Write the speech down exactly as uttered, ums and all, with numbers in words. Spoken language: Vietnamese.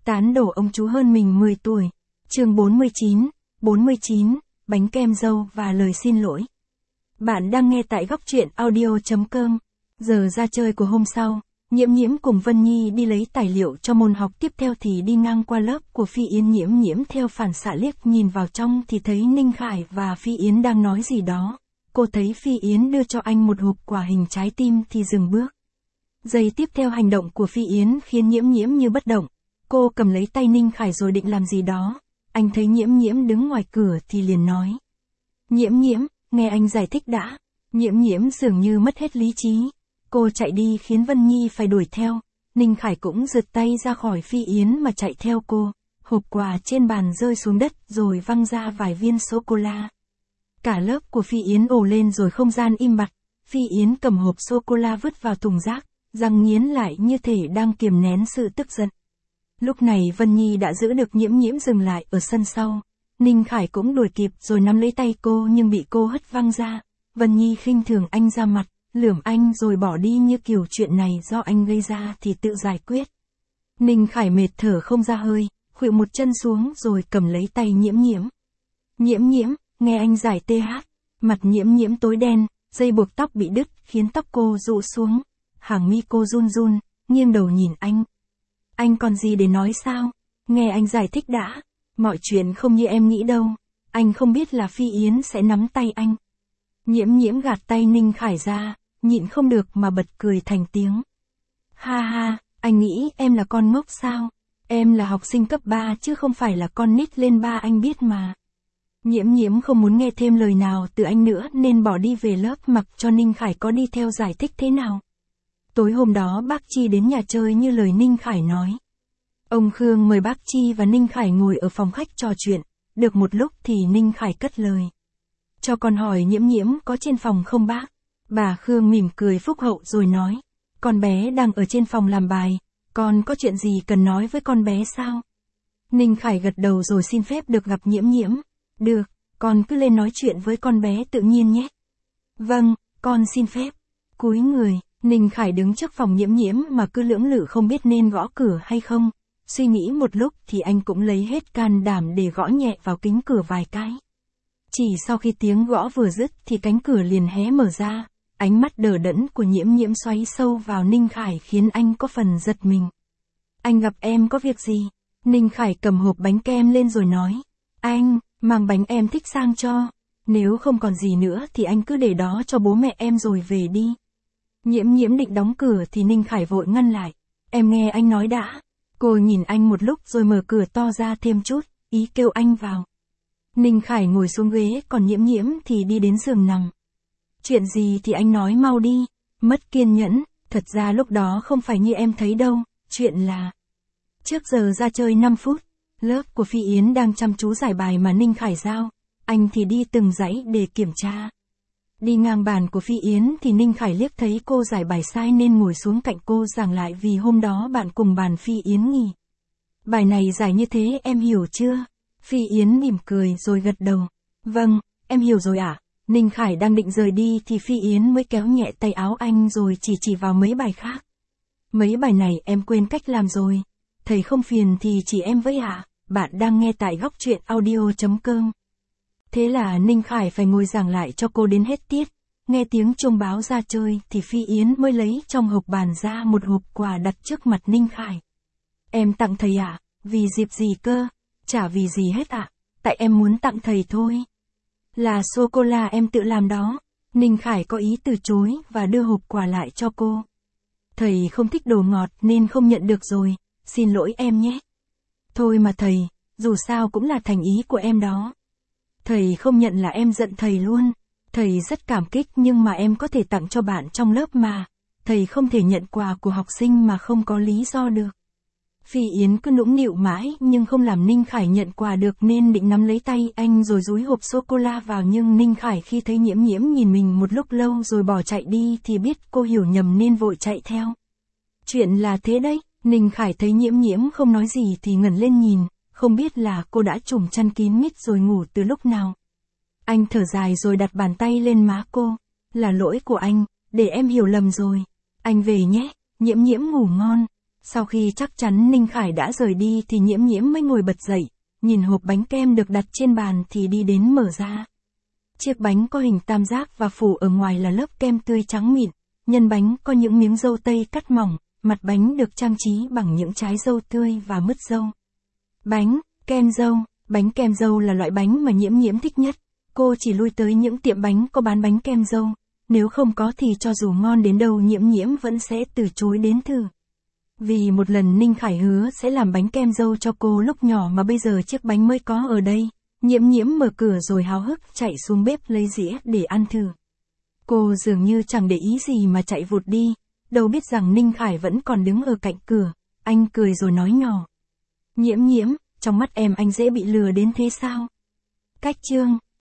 Tán đổ ông chú hơn mình mười tuổi. Chương bốn mươi chín, bốn mươi chín, bánh kem dâu và lời xin lỗi. Bạn đang nghe tại góc truyện audio chấm com. Giờ ra chơi của hôm sau, Nhiễm Nhiễm cùng Vân Nhi đi lấy tài liệu cho môn học tiếp theo thì đi ngang qua lớp của Phi Yến. Nhiễm Nhiễm theo phản xạ liếc nhìn vào trong thì thấy Ninh Khải và Phi Yến đang nói gì đó. Cô thấy Phi Yến đưa cho anh một hộp quả hình trái tim thì dừng bước. Giây tiếp theo hành động của Phi Yến khiến Nhiễm Nhiễm như bất động. Cô cầm lấy tay Ninh Khải rồi định làm gì đó. Anh thấy Nhiễm Nhiễm đứng ngoài cửa thì liền nói. Nhiễm Nhiễm, nghe anh giải thích đã. Nhiễm Nhiễm dường như mất hết lý trí. Cô chạy đi khiến Vân Nhi phải đuổi theo. Ninh Khải cũng giật tay ra khỏi Phi Yến mà chạy theo cô. Hộp quà trên bàn rơi xuống đất rồi văng ra vài viên sô-cô-la. Cả lớp của Phi Yến ồ lên rồi không gian im bặt. Phi Yến cầm hộp sô-cô-la vứt vào thùng rác, răng nghiến lại như thể đang kiềm nén sự tức giận. Lúc này Vân Nhi đã giữ được Nhiễm Nhiễm dừng lại ở sân sau. Ninh Khải cũng đuổi kịp rồi nắm lấy tay cô nhưng bị cô hất văng ra. Vân Nhi khinh thường anh ra mặt, lườm anh rồi bỏ đi như kiểu chuyện này do anh gây ra thì tự giải quyết. Ninh Khải mệt thở không ra hơi, khuỵu một chân xuống rồi cầm lấy tay Nhiễm Nhiễm. Nhiễm Nhiễm, nghe anh giải tê hát. Mặt Nhiễm Nhiễm tối đen, dây buộc tóc bị đứt khiến tóc cô rũ xuống. Hàng mi cô run run, nghiêng đầu nhìn anh. Anh còn gì để nói sao? Nghe anh giải thích đã. Mọi chuyện không như em nghĩ đâu. Anh không biết là Phi Yến sẽ nắm tay anh. Nhiễm Nhiễm gạt tay Ninh Khải ra, nhịn không được mà bật cười thành tiếng. Ha ha, anh nghĩ em là con ngốc sao? Em là học sinh cấp ba chứ không phải là con nít lên ba, anh biết mà. Nhiễm Nhiễm không muốn nghe thêm lời nào từ anh nữa nên bỏ đi về lớp mặc cho Ninh Khải có đi theo giải thích thế nào. Tối hôm đó bác Chi đến nhà chơi như lời Ninh Khải nói. Ông Khương mời bác Chi và Ninh Khải ngồi ở phòng khách trò chuyện. Được một lúc thì Ninh Khải cất lời. Cho con hỏi Nhiễm Nhiễm có trên phòng không bác? Bà Khương mỉm cười phúc hậu rồi nói. Con bé đang ở trên phòng làm bài. Con có chuyện gì cần nói với con bé sao? Ninh Khải gật đầu rồi xin phép được gặp Nhiễm Nhiễm. Được, con cứ lên nói chuyện với con bé tự nhiên nhé. Vâng, con xin phép. Cúi người, Ninh Khải đứng trước phòng Nhiễm Nhiễm mà cứ lưỡng lự không biết nên gõ cửa hay không. Suy nghĩ một lúc thì anh cũng lấy hết can đảm để gõ nhẹ vào kính cửa vài cái. Chỉ sau khi tiếng gõ vừa dứt thì cánh cửa liền hé mở ra. Ánh mắt đờ đẫn của Nhiễm Nhiễm xoáy sâu vào Ninh Khải khiến anh có phần giật mình. Anh gặp em có việc gì? Ninh Khải cầm hộp bánh kem lên rồi nói. Anh, mang bánh em thích sang cho. Nếu không còn gì nữa thì anh cứ để đó cho bố mẹ em rồi về đi. Nhiễm Nhiễm định đóng cửa thì Ninh Khải vội ngăn lại. Em nghe anh nói đã. Cô nhìn anh một lúc rồi mở cửa to ra thêm chút, ý kêu anh vào. Ninh Khải ngồi xuống ghế còn Nhiễm Nhiễm thì đi đến giường nằm. Chuyện gì thì anh nói mau đi. Mất kiên nhẫn, thật ra lúc đó không phải như em thấy đâu, chuyện là... Trước giờ ra chơi năm phút, lớp của Phi Yến đang chăm chú giải bài mà Ninh Khải giao, anh thì đi từng dãy để kiểm tra. Đi ngang bàn của Phi Yến thì Ninh Khải liếc thấy cô giải bài sai nên ngồi xuống cạnh cô giảng lại vì hôm đó bạn cùng bàn Phi Yến nghỉ. Bài này giải như thế em hiểu chưa? Phi Yến mỉm cười rồi gật đầu. Vâng, em hiểu rồi ạ. À? Ninh Khải đang định rời đi thì Phi Yến mới kéo nhẹ tay áo anh rồi chỉ chỉ vào mấy bài khác. Mấy bài này em quên cách làm rồi. Thầy không phiền thì chỉ em với ạ. À? Bạn đang nghe tại góc truyện audio chấm com. Thế là Ninh Khải phải ngồi giảng lại cho cô đến hết tiết. Nghe tiếng chuông báo ra chơi thì Phi Yến mới lấy trong hộp bàn ra một hộp quà đặt trước mặt Ninh Khải. Em tặng thầy ạ? À? Vì dịp gì cơ? Chả vì gì hết ạ. À? Tại em muốn tặng thầy thôi. Là sô-cô-la em tự làm đó. Ninh Khải có ý từ chối và đưa hộp quà lại cho cô. Thầy không thích đồ ngọt nên không nhận được rồi. Xin lỗi em nhé. Thôi mà thầy, dù sao cũng là thành ý của em đó. Thầy không nhận là em giận thầy luôn. Thầy rất cảm kích nhưng mà em có thể tặng cho bạn trong lớp mà. Thầy không thể nhận quà của học sinh mà không có lý do được. Phi Yến cứ nũng nịu mãi nhưng không làm Ninh Khải nhận quà được nên định nắm lấy tay anh rồi dúi hộp sô-cô-la vào nhưng Ninh Khải khi thấy Nhiễm Nhiễm nhìn mình một lúc lâu rồi bỏ chạy đi thì biết cô hiểu nhầm nên vội chạy theo. Chuyện là thế đấy, Ninh Khải thấy Nhiễm Nhiễm không nói gì thì ngẩng lên nhìn, không biết là cô đã trùm chăn kín mít rồi ngủ từ lúc nào. Anh thở dài rồi đặt bàn tay lên má cô. Là lỗi của anh, để em hiểu lầm rồi. Anh về nhé, Nhiễm Nhiễm ngủ ngon. Sau khi chắc chắn Ninh Khải đã rời đi thì Nhiễm Nhiễm mới ngồi bật dậy, nhìn hộp bánh kem được đặt trên bàn thì đi đến mở ra. Chiếc bánh có hình tam giác và phủ ở ngoài là lớp kem tươi trắng mịn, nhân bánh có những miếng dâu tây cắt mỏng, mặt bánh được trang trí bằng những trái dâu tươi và mứt dâu. Bánh, kem dâu, bánh kem dâu là loại bánh mà Nhiễm Nhiễm thích nhất. Cô chỉ lui tới những tiệm bánh có bán bánh kem dâu, nếu không có thì cho dù ngon đến đâu Nhiễm Nhiễm vẫn sẽ từ chối đến thử. Vì một lần Ninh Khải hứa sẽ làm bánh kem dâu cho cô lúc nhỏ mà bây giờ chiếc bánh mới có ở đây, Nhiễm Nhiễm mở cửa rồi háo hức chạy xuống bếp lấy dĩa để ăn thử. Cô dường như chẳng để ý gì mà chạy vụt đi, đâu biết rằng Ninh Khải vẫn còn đứng ở cạnh cửa, anh cười rồi nói nhỏ. Nhiễm Nhiễm, trong mắt em anh dễ bị lừa đến thế sao? Cách chương